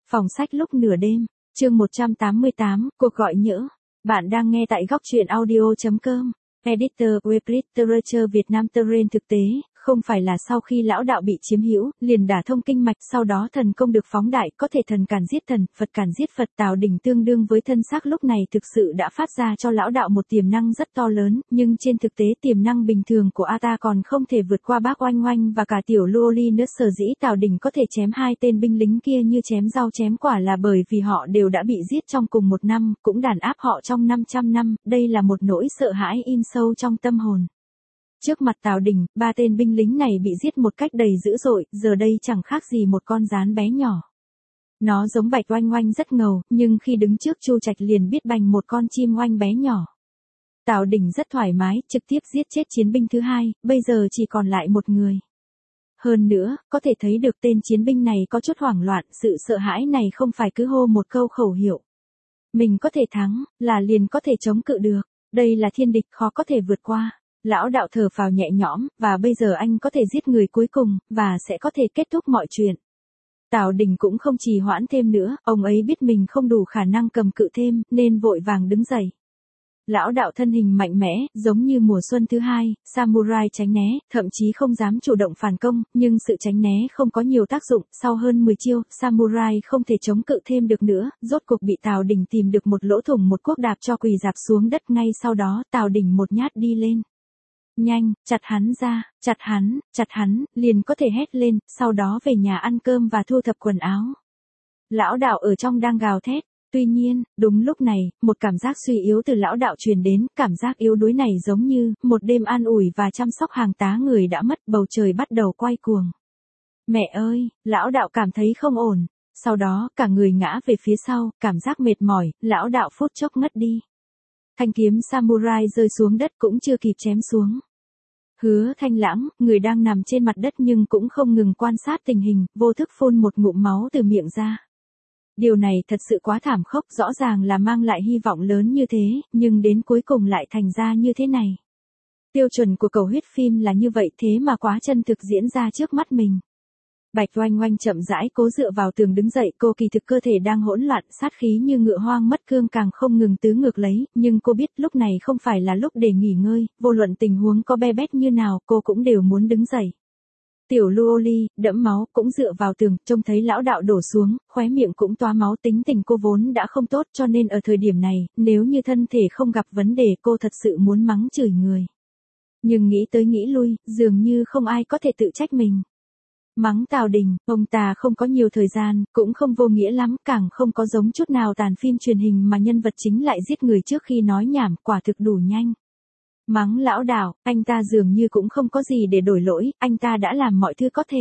Phòng sách lúc nửa đêm, chương 188, cuộc gọi nhỡ. Bạn đang nghe tại góc truyện audio.com. Editor Web Literature Việt Nam Terrain. Thực tế, không phải là sau khi lão đạo bị chiếm hữu, liền đả thông kinh mạch, sau đó thần công được phóng đại, có thể thần càn giết thần, Phật càn giết Phật. Tào Đình tương đương với thân xác lúc này thực sự đã phát ra cho lão đạo một tiềm năng rất to lớn, nhưng trên thực tế tiềm năng bình thường của A ta còn không thể vượt qua bác Oanh Oanh và cả tiểu Luoli nữa. Sở dĩ Tào Đình có thể chém hai tên binh lính kia như chém rau chém quả là bởi vì họ đều đã bị giết trong cùng một năm, cũng đàn áp họ trong 500 năm, đây là một nỗi sợ hãi in sâu trong tâm hồn. Trước mặt Tào Đình, ba tên binh lính này bị giết một cách đầy dữ dội, giờ đây chẳng khác gì một con gián bé nhỏ. Nó giống Bạch Oanh Oanh rất ngầu, nhưng khi đứng trước Chu Trạch liền biết bành một con chim oanh bé nhỏ. Tào Đình rất thoải mái, trực tiếp giết chết chiến binh thứ hai, bây giờ chỉ còn lại một người. Hơn nữa, có thể thấy được tên chiến binh này có chút hoảng loạn, sự sợ hãi này không phải cứ hô một câu khẩu hiệu. Mình có thể thắng, là liền có thể chống cự được, đây là thiên địch khó có thể vượt qua. Lão đạo thở phào nhẹ nhõm, và bây giờ anh có thể giết người cuối cùng, và sẽ có thể kết thúc mọi chuyện. Tào Đình cũng không trì hoãn thêm nữa, ông ấy biết mình không đủ khả năng cầm cự thêm, nên vội vàng đứng dậy. Lão đạo thân hình mạnh mẽ, giống như mùa xuân thứ hai, samurai tránh né, thậm chí không dám chủ động phản công, nhưng sự tránh né không có nhiều tác dụng, sau hơn 10 chiêu, samurai không thể chống cự thêm được nữa, rốt cuộc bị Tào Đình tìm được một lỗ thủng, một cuốc đạp cho quỳ rạp xuống đất. Ngay sau đó, Tào Đình một nhát đi lên. Nhanh, chặt hắn ra, chặt hắn, liền có thể hét lên, sau đó về nhà ăn cơm và thu thập quần áo. Lão đạo ở trong đang gào thét. Tuy nhiên, đúng lúc này, một cảm giác suy yếu từ lão đạo truyền đến, cảm giác yếu đuối này giống như một đêm an ủi và chăm sóc hàng tá người đã mất, bầu trời bắt đầu quay cuồng. Mẹ ơi, lão đạo cảm thấy không ổn, sau đó cả người ngã về phía sau, cảm giác mệt mỏi, lão đạo phút chốc ngất đi. Thanh kiếm samurai rơi xuống đất cũng chưa kịp chém xuống. Hứa Thanh Lãng, người đang nằm trên mặt đất nhưng cũng không ngừng quan sát tình hình, vô thức phun một ngụm máu từ miệng ra. Điều này thật sự quá thảm khốc, rõ ràng là mang lại hy vọng lớn như thế, nhưng đến cuối cùng lại thành ra như thế này. Tiêu chuẩn của cầu huyết phim là như vậy, thế mà quá chân thực diễn ra trước mắt mình. Bạch Oanh Oanh chậm rãi cố dựa vào tường đứng dậy, cô kỳ thực cơ thể đang hỗn loạn, sát khí như ngựa hoang mất cương càng không ngừng tứ ngược lấy, nhưng cô biết lúc này không phải là lúc để nghỉ ngơi, vô luận tình huống có be bét như nào, cô cũng đều muốn đứng dậy. Tiểu Luoli, đẫm máu, cũng dựa vào tường, trông thấy lão đạo đổ xuống, khóe miệng cũng toa máu. Tính tình cô vốn đã không tốt, cho nên ở thời điểm này, nếu như thân thể không gặp vấn đề, cô thật sự muốn mắng chửi người. Nhưng nghĩ tới nghĩ lui, dường như không ai có thể tự trách mình. Mắng Tào Đình, ông ta không có nhiều thời gian, cũng không vô nghĩa lắm, càng không có giống chút nào tàn phim truyền hình mà nhân vật chính lại giết người trước khi nói nhảm, quả thực đủ nhanh. Mắng lão đạo, anh ta dường như cũng không có gì để đổi lỗi, anh ta đã làm mọi thứ có thể.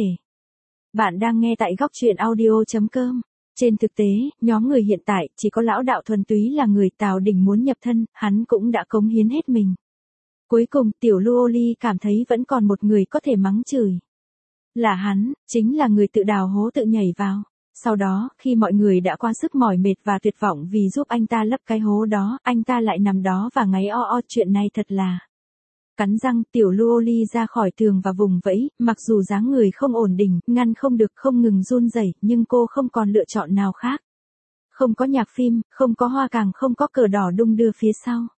Bạn đang nghe tại góc truyện audio.com. Trên thực tế, nhóm người hiện tại, chỉ có lão đạo thuần túy là người Tào Đình muốn nhập thân, hắn cũng đã cống hiến hết mình. Cuối cùng, tiểu Luoli cảm thấy vẫn còn một người có thể mắng chửi. Là hắn, chính là người tự đào hố tự nhảy vào. Sau đó, khi mọi người đã quá sức mỏi mệt và tuyệt vọng vì giúp anh ta lấp cái hố đó, anh ta lại nằm đó và ngáy o, chuyện này thật là. Cắn răng, tiểu Luoli ra khỏi tường và vùng vẫy, mặc dù dáng người không ổn định, ngăn không được, không ngừng run rẩy, nhưng cô không còn lựa chọn nào khác. Không có nhạc phim, không có hoa, càng không có cờ đỏ đung đưa phía sau.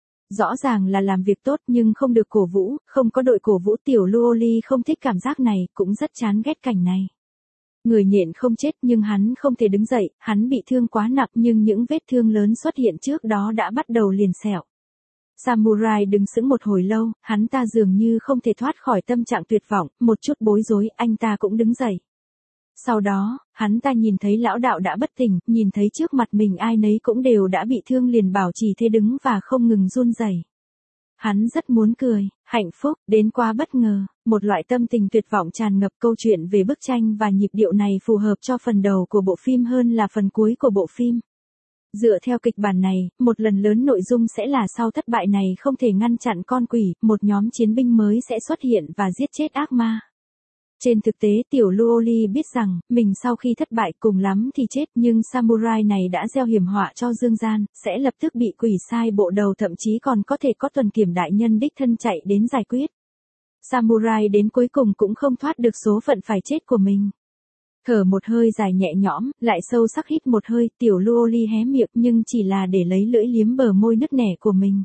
Rõ ràng là làm việc tốt nhưng không được cổ vũ, không có đội cổ vũ. Tiểu Luoli không thích cảm giác này, cũng rất chán ghét cảnh này. Người nhện không chết nhưng hắn không thể đứng dậy, hắn bị thương quá nặng nhưng những vết thương lớn xuất hiện trước đó đã bắt đầu liền sẹo. Samurai đứng sững một hồi lâu, hắn ta dường như không thể thoát khỏi tâm trạng tuyệt vọng, một chút bối rối, anh ta cũng đứng dậy. Sau đó, hắn ta nhìn thấy lão đạo đã bất tỉnh, nhìn thấy trước mặt mình ai nấy cũng đều đã bị thương, liền bảo trì thế đứng và không ngừng run rẩy. Hắn rất muốn cười, hạnh phúc, đến quá bất ngờ, một loại tâm tình tuyệt vọng tràn ngập. Câu chuyện về bức tranh và nhịp điệu này phù hợp cho phần đầu của bộ phim hơn là phần cuối của bộ phim. Dựa theo kịch bản này, một lần lớn nội dung sẽ là sau thất bại này không thể ngăn chặn con quỷ, một nhóm chiến binh mới sẽ xuất hiện và giết chết ác ma. Trên thực tế tiểu Luoli biết rằng, mình sau khi thất bại cùng lắm thì chết, nhưng samurai này đã gieo hiểm họa cho dương gian, sẽ lập tức bị quỷ sai bộ đầu, thậm chí còn có thể có tuần kiểm đại nhân đích thân chạy đến giải quyết. Samurai đến cuối cùng cũng không thoát được số phận phải chết của mình. Thở một hơi dài nhẹ nhõm, lại sâu sắc hít một hơi, tiểu Luoli hé miệng nhưng chỉ là để lấy lưỡi liếm bờ môi nứt nẻ của mình.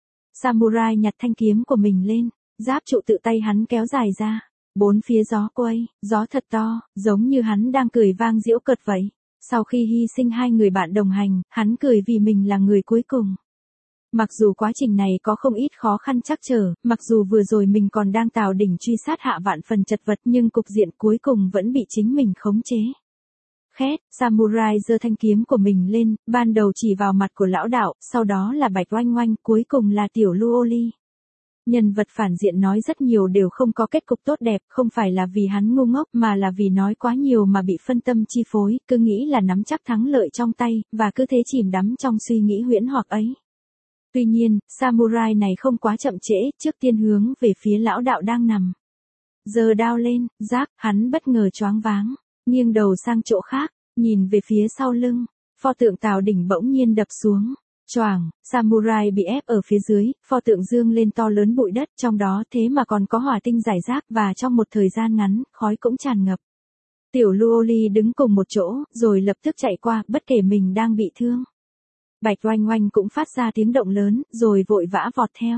Samurai nhặt thanh kiếm của mình lên, giáp trụ tự tay hắn kéo dài ra. Bốn phía gió quay, gió thật to, giống như hắn đang cười vang giễu cợt vậy. Sau khi hy sinh hai người bạn đồng hành, hắn cười vì mình là người cuối cùng. Mặc dù quá trình này có không ít khó khăn trắc trở, mặc dù vừa rồi mình còn đang tào đỉnh truy sát hạ vạn phần chật vật nhưng cục diện cuối cùng vẫn bị chính mình khống chế. Khét, Samurai giơ thanh kiếm của mình lên, ban đầu chỉ vào mặt của lão đạo, sau đó là Bạch Oanh Oanh, cuối cùng là tiểu Luoli. Nhân vật phản diện nói rất nhiều đều không có kết cục tốt đẹp, không phải là vì hắn ngu ngốc mà là vì nói quá nhiều mà bị phân tâm chi phối, cứ nghĩ là nắm chắc thắng lợi trong tay, và cứ thế chìm đắm trong suy nghĩ huyễn hoặc ấy. Tuy nhiên, Samurai này không quá chậm trễ, trước tiên hướng về phía lão đạo đang nằm. Giơ đao lên, rác, hắn bất ngờ choáng váng, nghiêng đầu sang chỗ khác, nhìn về phía sau lưng, pho tượng Tào Đỉnh bỗng nhiên đập xuống. Choàng, Samurai bị ép ở phía dưới, pho tượng dương lên to lớn bụi đất, trong đó thế mà còn có hỏa tinh rải rác và trong một thời gian ngắn, khói cũng tràn ngập. Tiểu Luoli đứng cùng một chỗ, rồi lập tức chạy qua, bất kể mình đang bị thương. Bạch Oanh Oanh cũng phát ra tiếng động lớn, rồi vội vã vọt theo.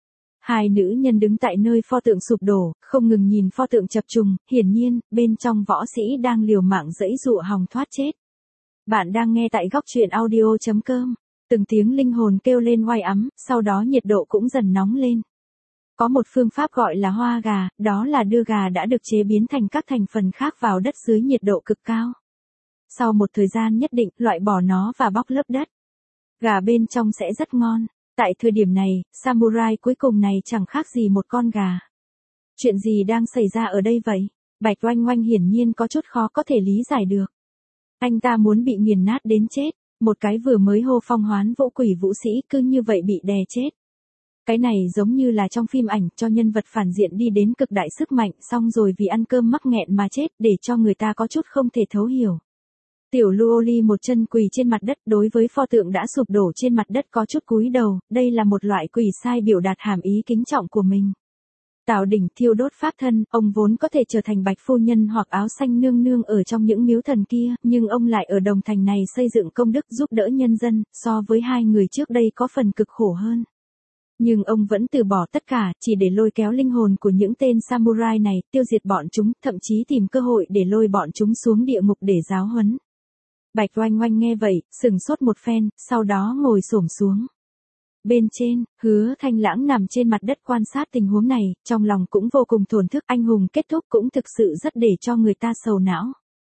Hai nữ nhân đứng tại nơi pho tượng sụp đổ, không ngừng nhìn pho tượng chập trùng, hiển nhiên, bên trong võ sĩ đang liều mạng giãy giụa hòng thoát chết. Bạn đang nghe tại góc truyện audio.com. Từng tiếng linh hồn kêu lên oai ấm, sau đó nhiệt độ cũng dần nóng lên. Có một phương pháp gọi là hoa gà, đó là đưa gà đã được chế biến thành các thành phần khác vào đất dưới nhiệt độ cực cao. Sau một thời gian nhất định, loại bỏ nó và bóc lớp đất. Gà bên trong sẽ rất ngon. Tại thời điểm này, Samurai cuối cùng này chẳng khác gì một con gà. Chuyện gì đang xảy ra ở đây vậy? Bạch Oanh Oanh hiển nhiên có chút khó có thể lý giải được. Anh ta muốn bị nghiền nát đến chết. Một cái vừa mới hô phong hoán vũ quỷ vũ sĩ cứ như vậy bị đè chết. Cái này giống như là trong phim ảnh cho nhân vật phản diện đi đến cực đại sức mạnh xong rồi vì ăn cơm mắc nghẹn mà chết để cho người ta có chút không thể thấu hiểu. Tiểu Luoli một chân quỳ trên mặt đất đối với pho tượng đã sụp đổ trên mặt đất có chút cúi đầu, đây là một loại quỳ sai biểu đạt hàm ý kính trọng của mình. Tào Đỉnh thiêu đốt pháp thân, ông vốn có thể trở thành Bạch Phu Nhân hoặc áo xanh nương nương ở trong những miếu thần kia, nhưng ông lại ở Đồng Thành này xây dựng công đức giúp đỡ nhân dân, so với hai người trước đây có phần cực khổ hơn. Nhưng ông vẫn từ bỏ tất cả, chỉ để lôi kéo linh hồn của những tên samurai này, tiêu diệt bọn chúng, thậm chí tìm cơ hội để lôi bọn chúng xuống địa ngục để giáo huấn. Bạch Oanh Oanh nghe vậy, sừng sốt một phen, sau đó ngồi xổm xuống. Bên trên, Hứa Thanh Lãng nằm trên mặt đất quan sát tình huống này, trong lòng cũng vô cùng thổn thức, anh hùng kết thúc cũng thực sự rất để cho người ta sầu não.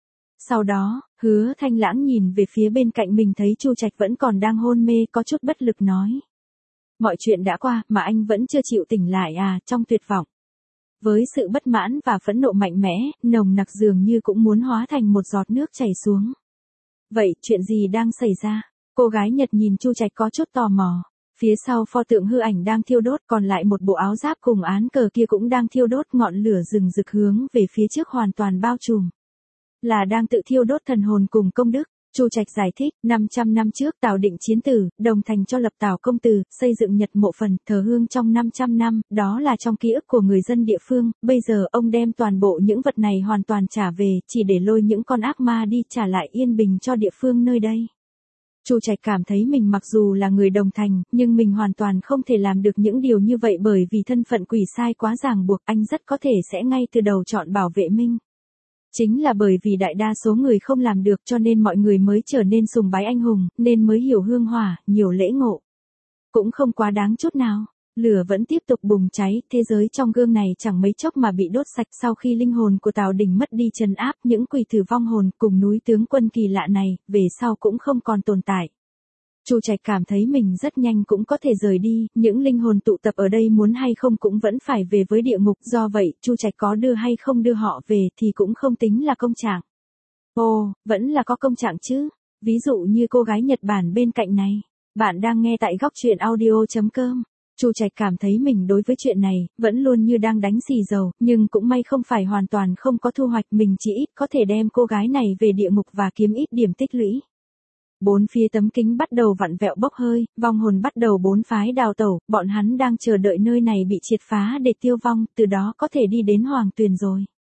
Sau đó, Hứa Thanh Lãng nhìn về phía bên cạnh mình thấy Chu Trạch vẫn còn đang hôn mê, có chút bất lực nói. Mọi chuyện đã qua, mà anh vẫn chưa chịu tỉnh lại à, trong tuyệt vọng. Với sự bất mãn và phẫn nộ mạnh mẽ, nồng nặc dường như cũng muốn hóa thành một giọt nước chảy xuống. Vậy, chuyện gì đang xảy ra? Cô gái Nhật nhìn Chu Trạch có chút tò mò. Phía sau pho tượng hư ảnh đang thiêu đốt, còn lại một bộ áo giáp cùng án cờ kia cũng đang thiêu đốt, ngọn lửa rừng rực hướng về phía trước hoàn toàn bao trùm. Là đang tự thiêu đốt thần hồn cùng công đức. Chu Trạch giải thích, 500 năm trước Tào Định chiến tử, Đồng Thành cho lập Tào công tử, xây dựng Nhật mộ phần, thờ hương trong 500 năm, đó là trong ký ức của người dân địa phương, bây giờ ông đem toàn bộ những vật này hoàn toàn trả về, chỉ để lôi những con ác ma đi trả lại yên bình cho địa phương nơi đây. Chu Trạch cảm thấy mình mặc dù là người Đồng Thành, nhưng mình hoàn toàn không thể làm được những điều như vậy bởi vì thân phận quỷ sai quá ràng buộc, anh rất có thể sẽ ngay từ đầu chọn bảo vệ Minh. Chính là bởi vì đại đa số người không làm được cho nên mọi người mới trở nên sùng bái anh hùng, nên mới hiểu hương hỏa, nhiều lễ ngộ. Cũng không quá đáng chút nào. Lửa vẫn tiếp tục bùng cháy, thế giới trong gương này chẳng mấy chốc mà bị đốt sạch sau khi linh hồn của Tào Đỉnh mất đi trấn áp, những quỷ tử vong hồn cùng núi tướng quân kỳ lạ này, về sau cũng không còn tồn tại. Chu Trạch cảm thấy mình rất nhanh cũng có thể rời đi, những linh hồn tụ tập ở đây muốn hay không cũng vẫn phải về với địa ngục, do vậy, Chu Trạch có đưa hay không đưa họ về thì cũng không tính là công trạng. Ồ, vẫn là có công trạng chứ, ví dụ như cô gái Nhật Bản bên cạnh này. Bạn đang nghe tại góc truyện audio.com. Chu Trạch cảm thấy mình đối với chuyện này, vẫn luôn như đang đánh xì dầu, nhưng cũng may không phải hoàn toàn không có thu hoạch, mình chỉ ít có thể đem cô gái này về địa ngục và kiếm ít điểm tích lũy. Bốn phía tấm kính bắt đầu vặn vẹo bốc hơi, vong hồn bắt đầu bốn phái đào tẩu, bọn hắn đang chờ đợi nơi này bị triệt phá để tiêu vong, từ đó có thể đi đến Hoàng Tuyền rồi.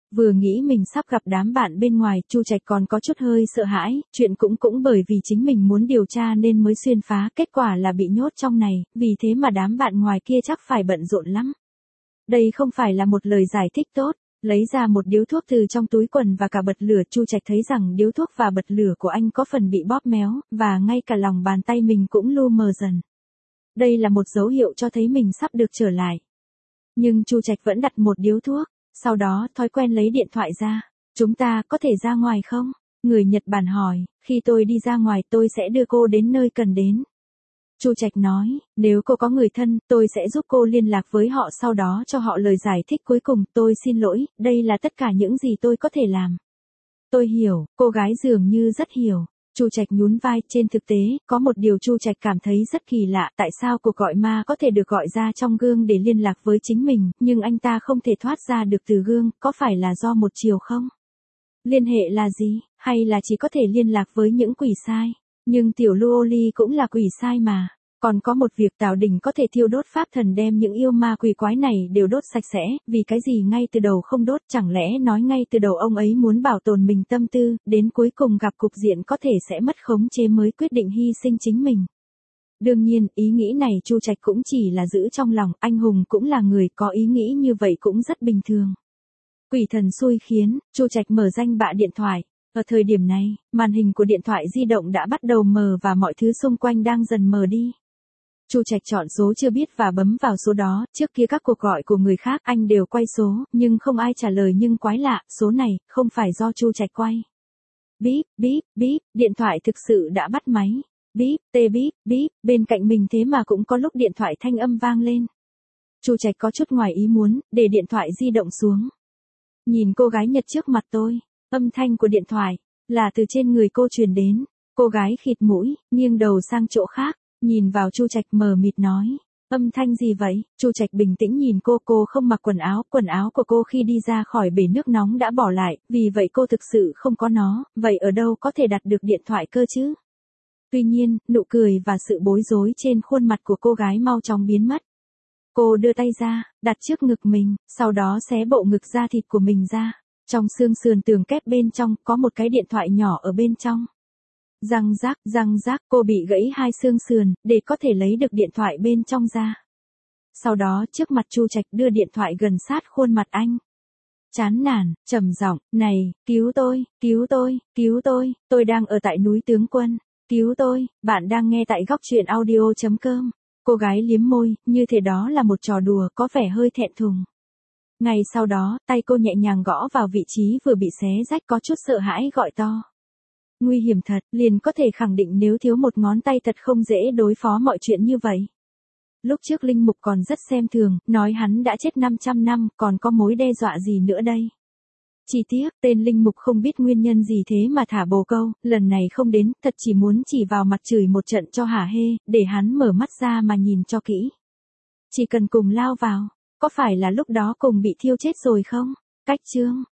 Vừa nghĩ mình sắp gặp đám bạn bên ngoài, Chu Trạch còn có chút hơi sợ hãi, chuyện cũng bởi vì chính mình muốn điều tra nên mới xuyên phá, kết quả là bị nhốt trong này, vì thế mà đám bạn ngoài kia chắc phải bận rộn lắm. Đây không phải là một lời giải thích tốt. Lấy ra một điếu thuốc từ trong túi quần và cả bật lửa, Chu Trạch thấy rằng điếu thuốc và bật lửa của anh có phần bị bóp méo, và ngay cả lòng bàn tay mình cũng lu mờ dần. Đây là một dấu hiệu cho thấy mình sắp được trở lại. Nhưng Chu Trạch vẫn đặt một điếu thuốc, sau đó thói quen lấy điện thoại ra. Chúng ta có thể ra ngoài không? Người Nhật Bản hỏi, khi tôi đi ra ngoài tôi sẽ đưa cô đến nơi cần đến. Chu Trạch nói, nếu cô có người thân, tôi sẽ giúp cô liên lạc với họ, sau đó cho họ lời giải thích cuối cùng. Tôi xin lỗi, đây là tất cả những gì tôi có thể làm. Tôi hiểu, cô gái dường như rất hiểu. Chu Trạch nhún vai, trên thực tế, có một điều Chu Trạch cảm thấy rất kỳ lạ, tại sao cuộc gọi ma có thể được gọi ra trong gương để liên lạc với chính mình, nhưng anh ta không thể thoát ra được từ gương, có phải là do một chiều không? Liên hệ là gì, hay là chỉ có thể liên lạc với những quỷ sai? Nhưng tiểu Luoli cũng là quỷ sai mà. Còn có một việc, Tào Đình có thể thiêu đốt pháp thần đem những yêu ma quỷ quái này đều đốt sạch sẽ, vì cái gì ngay từ đầu không đốt, chẳng lẽ nói ngay từ đầu ông ấy muốn bảo tồn mình tâm tư, đến cuối cùng gặp cục diện có thể sẽ mất khống chế mới quyết định hy sinh chính mình. Đương nhiên, ý nghĩ này Chu Trạch cũng chỉ là giữ trong lòng, anh hùng cũng là người có ý nghĩ như vậy cũng rất bình thường. Quỷ thần xui khiến, Chu Trạch mở danh bạ điện thoại. Ở thời điểm này, màn hình của điện thoại di động đã bắt đầu mờ và mọi thứ xung quanh đang dần mờ đi. Chu Trạch chọn số chưa biết và bấm vào số đó, trước kia các cuộc gọi của người khác anh đều quay số, nhưng không ai trả lời, nhưng quái lạ, số này, không phải do Chu Trạch quay. Bíp, bíp, bíp, điện thoại thực sự đã bắt máy. Bíp, tê bíp, bíp, bên cạnh mình thế mà cũng có lúc điện thoại thanh âm vang lên. Chu Trạch có chút ngoài ý muốn, để điện thoại di động xuống. Nhìn cô gái Nhật trước mặt tôi, âm thanh của điện thoại, là từ trên người cô truyền đến. Cô gái khịt mũi, nghiêng đầu sang chỗ khác. Nhìn vào Chu Trạch mờ mịt nói, âm thanh gì vậy? Chu Trạch bình tĩnh nhìn cô không mặc quần áo của cô khi đi ra khỏi bể nước nóng đã bỏ lại, vì vậy cô thực sự không có nó, vậy ở đâu có thể đặt được điện thoại cơ chứ? Tuy nhiên, nụ cười và sự bối rối trên khuôn mặt của cô gái mau chóng biến mất. Cô đưa tay ra, đặt trước ngực mình, sau đó xé bộ ngực da thịt của mình ra. Trong xương sườn tường kép bên trong có một cái điện thoại nhỏ ở bên trong. Răng rác, cô bị gãy hai xương sườn, để có thể lấy được điện thoại bên trong ra. Sau đó trước mặt Chu Trạch đưa điện thoại gần sát khuôn mặt anh. Chán nản, trầm giọng, này, cứu tôi đang ở tại núi Tướng Quân, cứu tôi, bạn đang nghe tại góc truyện audio.com. Cô gái liếm môi, như thế đó là một trò đùa, có vẻ hơi thẹn thùng. Ngay sau đó, tay cô nhẹ nhàng gõ vào vị trí vừa bị xé rách, có chút sợ hãi gọi to. Nguy hiểm thật, liền có thể khẳng định nếu thiếu một ngón tay thật không dễ đối phó mọi chuyện như vậy. Lúc trước Linh Mục còn rất xem thường, nói hắn đã chết 500 năm, còn có mối đe dọa gì nữa đây. Chỉ tiếc, tên Linh Mục không biết nguyên nhân gì thế mà thả bồ câu, lần này không đến, thật chỉ muốn chỉ vào mặt chửi một trận cho hả hê, để hắn mở mắt ra mà nhìn cho kỹ. Chỉ cần cùng lao vào, có phải là lúc đó cùng bị thiêu chết rồi không? Cách chương